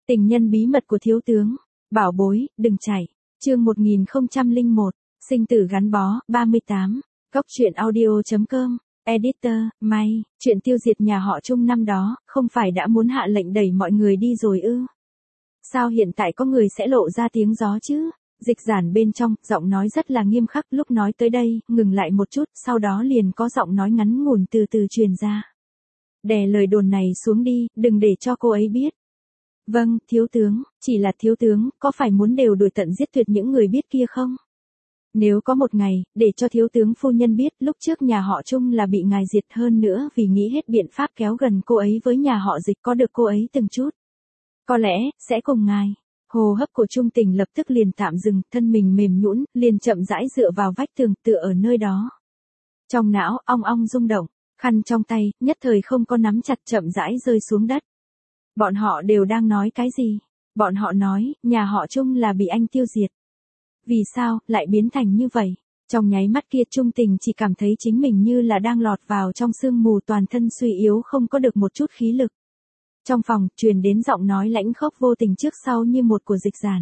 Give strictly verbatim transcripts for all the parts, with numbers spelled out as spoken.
Tình nhân bí mật của thiếu tướng. Bảo bối, đừng chạy. Chương một nghìn không trăm lẻ một. Sinh tử gắn bó. ba mươi tám. Góc truyện audio chấm com. Editor, May. Chuyện tiêu diệt nhà họ Trung năm đó, không phải đã muốn hạ lệnh đẩy mọi người đi rồi ư? Sao hiện tại có người sẽ lộ ra tiếng gió chứ? Dịch giản bên trong, giọng nói rất là nghiêm khắc, lúc nói tới đây, ngừng lại một chút, sau đó liền có giọng nói ngắn ngủn từ từ truyền ra. Đè lời đồn này xuống đi, đừng để cho cô ấy biết. Vâng, thiếu tướng, chỉ là thiếu tướng, có phải muốn đều đuổi tận giết tuyệt những người biết kia không? Nếu có một ngày, để cho thiếu tướng phu nhân biết lúc trước nhà họ Trung là bị ngài diệt, hơn nữa vì nghĩ hết biện pháp kéo gần cô ấy với nhà họ Dịch, có được cô ấy từng chút. Có lẽ, sẽ cùng ngài. Hô hấp của Trung Tình lập tức liền tạm dừng, thân mình mềm nhũn, liền chậm rãi dựa vào vách tường, tựa ở nơi đó. Trong não, ong ong rung động, khăn trong tay, nhất thời không có nắm chặt, chậm rãi rơi xuống đất. Bọn họ đều đang nói cái gì? Bọn họ nói, nhà họ Trung là bị anh tiêu diệt. Vì sao, lại biến thành như vậy? Trong nháy mắt kia Trung Tình chỉ cảm thấy chính mình như là đang lọt vào trong sương mù, toàn thân suy yếu, không có được một chút khí lực. Trong phòng, truyền đến giọng nói lãnh khốc vô tình trước sau như một của Dịch Giản.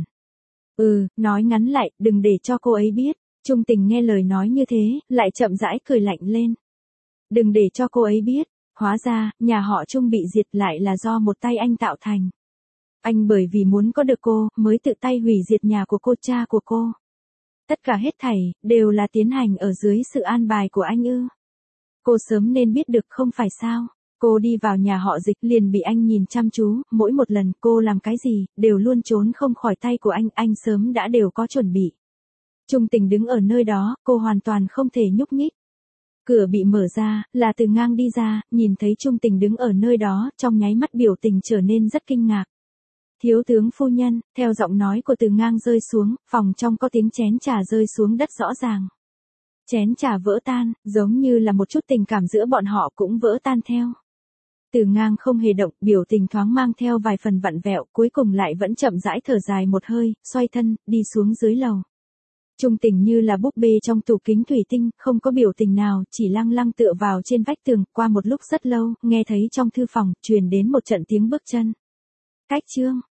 Ừ, nói ngắn lại, đừng để cho cô ấy biết. Trung Tình nghe lời nói như thế, lại chậm rãi cười lạnh lên. Đừng để cho cô ấy biết. Hóa ra, nhà họ Trung bị diệt lại là do một tay anh tạo thành. Anh bởi vì muốn có được cô, mới tự tay hủy diệt nhà của cô, cha của cô. Tất cả hết thảy, đều là tiến hành ở dưới sự an bài của anh ư. Cô sớm nên biết được không phải sao. Cô đi vào nhà họ Dịch liền bị anh nhìn chăm chú, mỗi một lần cô làm cái gì, đều luôn trốn không khỏi tay của anh, anh sớm đã đều có chuẩn bị. Trung Tình đứng ở nơi đó, cô hoàn toàn không thể nhúc nhích. Cửa bị mở ra, là Từ Ngang đi ra, nhìn thấy Trung Tình đứng ở nơi đó, trong nháy mắt biểu tình trở nên rất kinh ngạc. Thiếu tướng phu nhân, theo giọng nói của Từ Ngang rơi xuống, phòng trong có tiếng chén trà rơi xuống đất rõ ràng. Chén trà vỡ tan, giống như là một chút tình cảm giữa bọn họ cũng vỡ tan theo. Từ Ngang không hề động, biểu tình thoáng mang theo vài phần vặn vẹo, cuối cùng lại vẫn chậm rãi thở dài một hơi, xoay thân, đi xuống dưới lầu. Trung Tình như là búp bê trong tủ kính thủy tinh, không có biểu tình nào, chỉ lăng lăng tựa vào trên vách tường, qua một lúc rất lâu, nghe thấy trong thư phòng, truyền đến một trận tiếng bước chân. Cách chương.